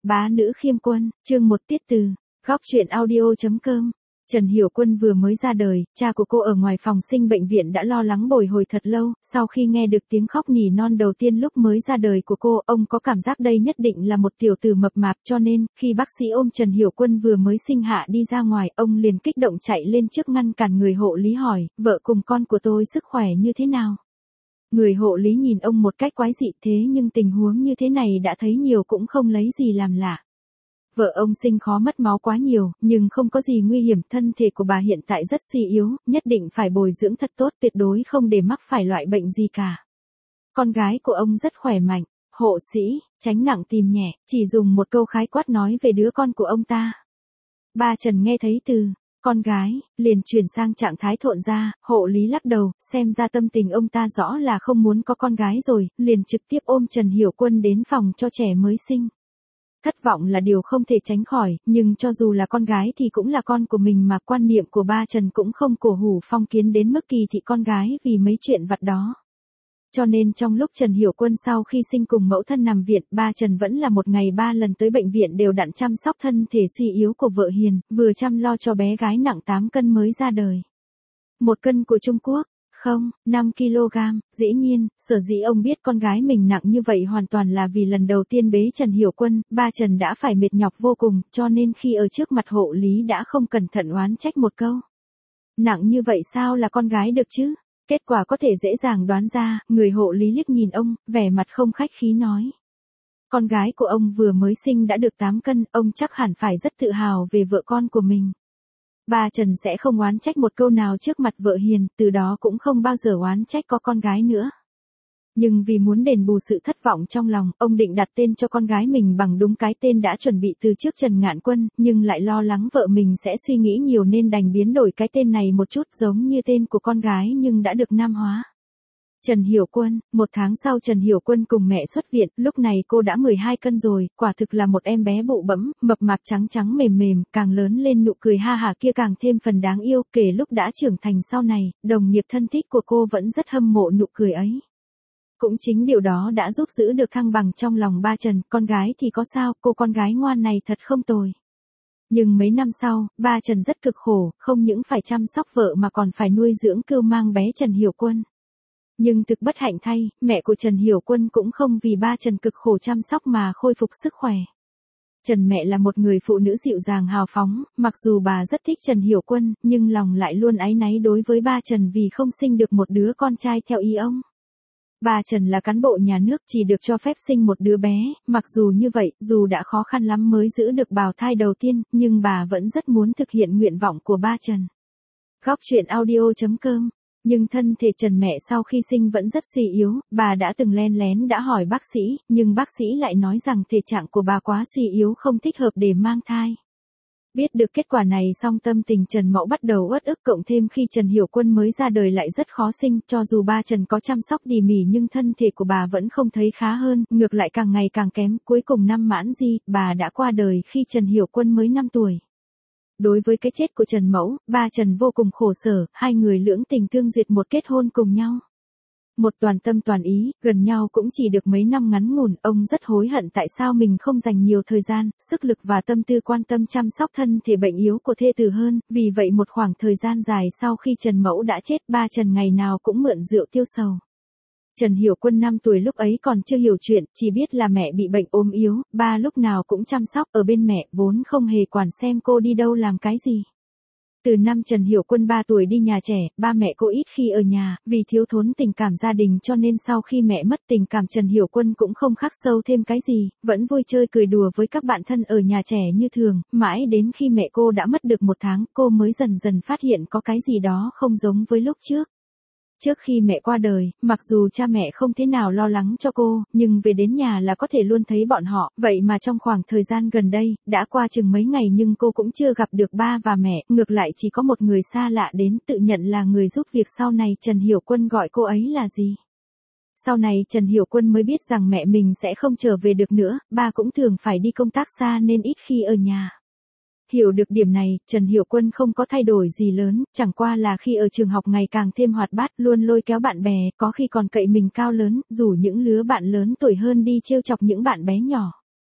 Bá nữ khiêm quân, chương 1 tiết từ, góc truyện audio.com. Trần Hiểu Quân vừa mới ra đời, cha của cô ở ngoài phòng sinh bệnh viện đã lo lắng bồi hồi thật lâu, sau khi nghe được tiếng khóc nỉ non đầu tiên lúc mới ra đời của cô, ông có cảm giác đây nhất định là một tiểu tử mập mạp, cho nên, khi bác sĩ ôm Trần Hiểu Quân vừa mới sinh hạ đi ra ngoài, ông liền kích động chạy lên trước ngăn cản người hộ lý hỏi, vợ cùng con của tôi sức khỏe như thế nào? Người hộ lý nhìn ông một cách quái dị thế nhưng tình huống như thế này đã thấy nhiều cũng không lấy gì làm lạ. Vợ ông sinh khó mất máu quá nhiều, nhưng không có gì nguy hiểm, thân thể của bà hiện tại rất suy yếu, nhất định phải bồi dưỡng thật tốt, tuyệt đối không để mắc phải loại bệnh gì cả. Con gái của ông rất khỏe mạnh, hộ sĩ, tránh nặng tìm nhẹ, chỉ dùng một câu khái quát nói về đứa con của ông ta. Ba Trần nghe thấy từ con gái, liền chuyển sang trạng thái thộn ra, hộ lý lắc đầu, xem ra tâm tình ông ta rõ là không muốn có con gái rồi, liền trực tiếp ôm Trần Hiểu Quân đến phòng cho trẻ mới sinh. Thất vọng là điều không thể tránh khỏi, nhưng cho dù là con gái thì cũng là con của mình mà, quan niệm của ba Trần cũng không cổ hủ phong kiến đến mức kỳ thị con gái vì mấy chuyện vặt đó. Cho nên trong lúc Trần Hiểu Quân sau khi sinh cùng mẫu thân nằm viện, ba Trần vẫn là một ngày 3 lần tới bệnh viện đều đặn chăm sóc thân thể suy yếu của vợ hiền, vừa chăm lo cho bé gái nặng 8 cân mới ra đời. 1 cân của Trung Quốc. Không, 5 kg, dĩ nhiên, sở dĩ ông biết con gái mình nặng như vậy hoàn toàn là vì lần đầu tiên bế Trần Hiểu Quân, ba Trần đã phải mệt nhọc vô cùng, cho nên khi ở trước mặt hộ lý đã không cẩn thận oán trách một câu. Nặng như vậy sao là con gái được chứ? Kết quả có thể dễ dàng đoán ra, người hộ lý liếc nhìn ông, vẻ mặt không khách khí nói. Con gái của ông vừa mới sinh đã được 8 cân, ông chắc hẳn phải rất tự hào về vợ con của mình. Ba Trần sẽ không oán trách một câu nào trước mặt vợ hiền, từ đó cũng không bao giờ oán trách có con gái nữa. Nhưng vì muốn đền bù sự thất vọng trong lòng, ông định đặt tên cho con gái mình bằng đúng cái tên đã chuẩn bị từ trước Trần Ngạn Quân, nhưng lại lo lắng vợ mình sẽ suy nghĩ nhiều nên đành biến đổi cái tên này một chút giống như tên của con gái nhưng đã được nam hóa. Trần Hiểu Quân, 1 tháng sau Trần Hiểu Quân cùng mẹ xuất viện, lúc này cô đã 12 cân rồi, quả thực là một em bé bụ bẫm, mập mạp trắng trắng mềm mềm, càng lớn lên nụ cười ha hả kia càng thêm phần đáng yêu, kể lúc đã trưởng thành sau này, đồng nghiệp thân thích của cô vẫn rất hâm mộ nụ cười ấy. Cũng chính điều đó đã giúp giữ được thăng bằng trong lòng ba Trần, con gái thì có sao, cô con gái ngoan này thật không tồi. Nhưng mấy năm sau, ba Trần rất cực khổ, không những phải chăm sóc vợ mà còn phải nuôi dưỡng cưu mang bé Trần Hiểu Quân. Nhưng thực bất hạnh thay, mẹ của Trần Hiểu Quân cũng không vì ba Trần cực khổ chăm sóc mà khôi phục sức khỏe. Trần mẹ là một người phụ nữ dịu dàng hào phóng, mặc dù bà rất thích Trần Hiểu Quân, nhưng lòng lại luôn áy náy đối với ba Trần vì không sinh được một đứa con trai theo ý ông. Ba Trần là cán bộ nhà nước chỉ được cho phép sinh một đứa bé, mặc dù như vậy, dù đã khó khăn lắm mới giữ được bào thai đầu tiên, nhưng bà vẫn rất muốn thực hiện nguyện vọng của ba Trần. Góc truyện audio.com. Nhưng thân thể Trần mẹ sau khi sinh vẫn rất suy yếu, bà đã từng len lén đã hỏi bác sĩ, nhưng bác sĩ lại nói rằng thể trạng của bà quá suy yếu không thích hợp để mang thai. Biết được kết quả này xong tâm tình Trần Mẫu bắt đầu uất ức, cộng thêm khi Trần Hiểu Quân mới ra đời lại rất khó sinh, cho dù ba Trần có chăm sóc tỉ mỉ nhưng thân thể của bà vẫn không thấy khá hơn, ngược lại càng ngày càng kém, cuối cùng năm Mãn Di, bà đã qua đời khi Trần Hiểu Quân mới 5 tuổi. Đối với cái chết của Trần Mẫu, ba Trần vô cùng khổ sở, hai người lưỡng tình tương duyệt một kết hôn cùng nhau. Một toàn tâm toàn ý, gần nhau cũng chỉ được mấy năm ngắn ngủn, ông rất hối hận tại sao mình không dành nhiều thời gian, sức lực và tâm tư quan tâm chăm sóc thân thể bệnh yếu của thê tử hơn, vì vậy một khoảng thời gian dài sau khi Trần Mẫu đã chết, ba Trần ngày nào cũng mượn rượu tiêu sầu. Trần Hiểu Quân 5 tuổi lúc ấy còn chưa hiểu chuyện, chỉ biết là mẹ bị bệnh ốm yếu, ba lúc nào cũng chăm sóc ở bên mẹ, vốn không hề quản xem cô đi đâu làm cái gì. Từ năm Trần Hiểu Quân 3 tuổi đi nhà trẻ, ba mẹ cô ít khi ở nhà, vì thiếu thốn tình cảm gia đình cho nên sau khi mẹ mất tình cảm Trần Hiểu Quân cũng không khắc sâu thêm cái gì, vẫn vui chơi cười đùa với các bạn thân ở nhà trẻ như thường, mãi đến khi mẹ cô đã mất được 1 tháng, cô mới dần dần phát hiện có cái gì đó không giống với lúc trước. Trước khi mẹ qua đời, mặc dù cha mẹ không thế nào lo lắng cho cô, nhưng về đến nhà là có thể luôn thấy bọn họ, vậy mà trong khoảng thời gian gần đây, đã qua chừng mấy ngày nhưng cô cũng chưa gặp được ba và mẹ, ngược lại chỉ có một người xa lạ đến tự nhận là người giúp việc, sau này Trần Hiểu Quân gọi cô ấy là gì. Sau này Trần Hiểu Quân mới biết rằng mẹ mình sẽ không trở về được nữa, ba cũng thường phải đi công tác xa nên ít khi ở nhà. Hiểu được điểm này, Trần Hiểu Quân không có thay đổi gì lớn, chẳng qua là khi ở trường học ngày càng thêm hoạt bát, luôn lôi kéo bạn bè, có khi còn cậy mình cao lớn, rủ những lứa bạn lớn tuổi hơn đi trêu chọc những bạn bé nhỏ.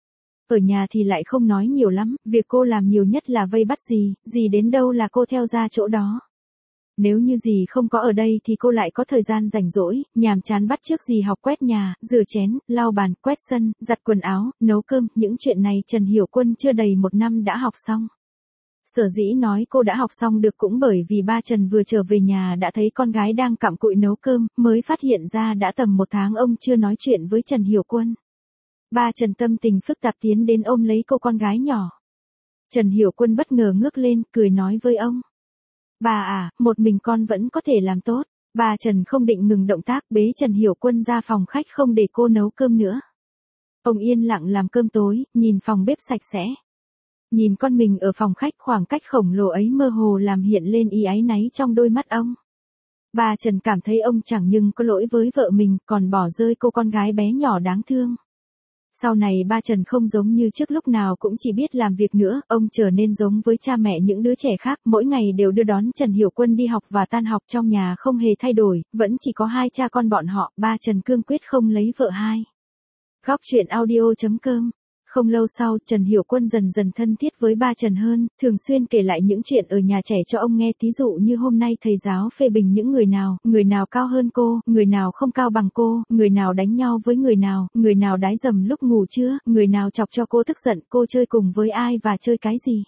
Ở nhà thì lại không nói nhiều lắm, việc cô làm nhiều nhất là vây bắt gì đến đâu là cô theo ra chỗ đó. Nếu như dì không có ở đây thì cô lại có thời gian rảnh rỗi, nhàm chán bắt chước dì học quét nhà, rửa chén, lau bàn, quét sân, giặt quần áo, nấu cơm, những chuyện này Trần Hiểu Quân chưa đầy 1 năm đã học xong. Sở dĩ nói cô đã học xong được cũng bởi vì ba Trần vừa trở về nhà đã thấy con gái đang cặm cụi nấu cơm, mới phát hiện ra đã tầm 1 tháng ông chưa nói chuyện với Trần Hiểu Quân. Ba Trần tâm tình phức tạp tiến đến ôm lấy cô con gái nhỏ. Trần Hiểu Quân bất ngờ ngước lên, cười nói với ông. Bà à, một mình con vẫn có thể làm tốt. Bà Trần không định ngừng động tác, bế Trần Hiểu Quân ra phòng khách không để cô nấu cơm nữa. Ông yên lặng làm cơm tối, nhìn phòng bếp sạch sẽ. Nhìn con mình ở phòng khách, khoảng cách khổng lồ ấy mơ hồ làm hiện lên ý áy náy trong đôi mắt ông. Bà Trần cảm thấy ông chẳng nhưng có lỗi với vợ mình, còn bỏ rơi cô con gái bé nhỏ đáng thương. Sau này ba Trần không giống như trước, lúc nào cũng chỉ biết làm việc nữa, ông trở nên giống với cha mẹ những đứa trẻ khác, mỗi ngày đều đưa đón Trần Hiểu Quân đi học và tan học, trong nhà không hề thay đổi, vẫn chỉ có 2 cha con bọn họ, ba Trần cương quyết không lấy vợ hai. Góc truyện audio.com. Không lâu sau, Trần Hiểu Quân dần dần thân thiết với ba Trần hơn, thường xuyên kể lại những chuyện ở nhà trẻ cho ông nghe, thí dụ như hôm nay thầy giáo phê bình những người nào cao hơn cô, người nào không cao bằng cô, người nào đánh nhau với người nào đái dầm lúc ngủ trưa, người nào chọc cho cô tức giận, cô chơi cùng với ai và chơi cái gì.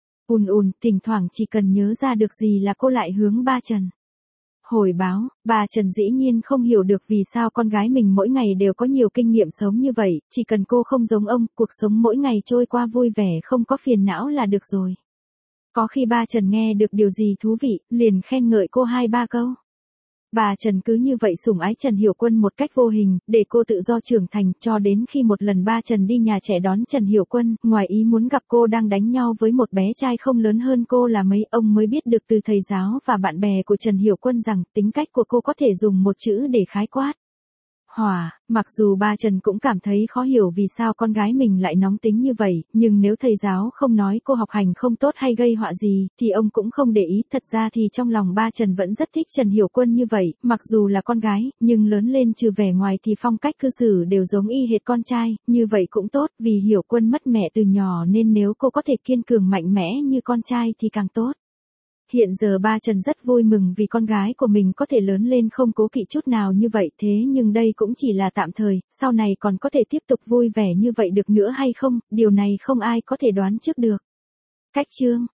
Thỉnh thoảng chỉ cần nhớ ra được gì là cô lại hướng ba Trần hồi báo. Bà Trần dĩ nhiên không hiểu được vì sao con gái mình mỗi ngày đều có nhiều kinh nghiệm sống như vậy, chỉ cần cô không giống ông, cuộc sống mỗi ngày trôi qua vui vẻ không có phiền não là được rồi. Có khi ba Trần nghe được điều gì thú vị, liền khen ngợi cô 2-3 câu. Bà Trần cứ như vậy sủng ái Trần Hiểu Quân một cách vô hình, để cô tự do trưởng thành, cho đến khi một lần ba Trần đi nhà trẻ đón Trần Hiểu Quân, ngoài ý muốn gặp cô đang đánh nhau với một bé trai không lớn hơn cô là mấy, ông mới biết được từ thầy giáo và bạn bè của Trần Hiểu Quân rằng tính cách của cô có thể dùng một chữ để khái quát. Hỏa. Mặc dù ba Trần cũng cảm thấy khó hiểu vì sao con gái mình lại nóng tính như vậy, nhưng nếu thầy giáo không nói cô học hành không tốt hay gây họa gì, thì ông cũng không để ý. Thật ra thì trong lòng ba Trần vẫn rất thích Trần Hiểu Quân như vậy, mặc dù là con gái, nhưng lớn lên trừ vẻ ngoài thì phong cách cư xử đều giống y hệt con trai, như vậy cũng tốt, vì Hiểu Quân mất mẹ từ nhỏ nên nếu cô có thể kiên cường mạnh mẽ như con trai thì càng tốt. Hiện giờ ba Trần rất vui mừng vì con gái của mình có thể lớn lên không cố kỵ chút nào như vậy, thế nhưng đây cũng chỉ là tạm thời, sau này còn có thể tiếp tục vui vẻ như vậy được nữa hay không, điều này không ai có thể đoán trước được. Cách chương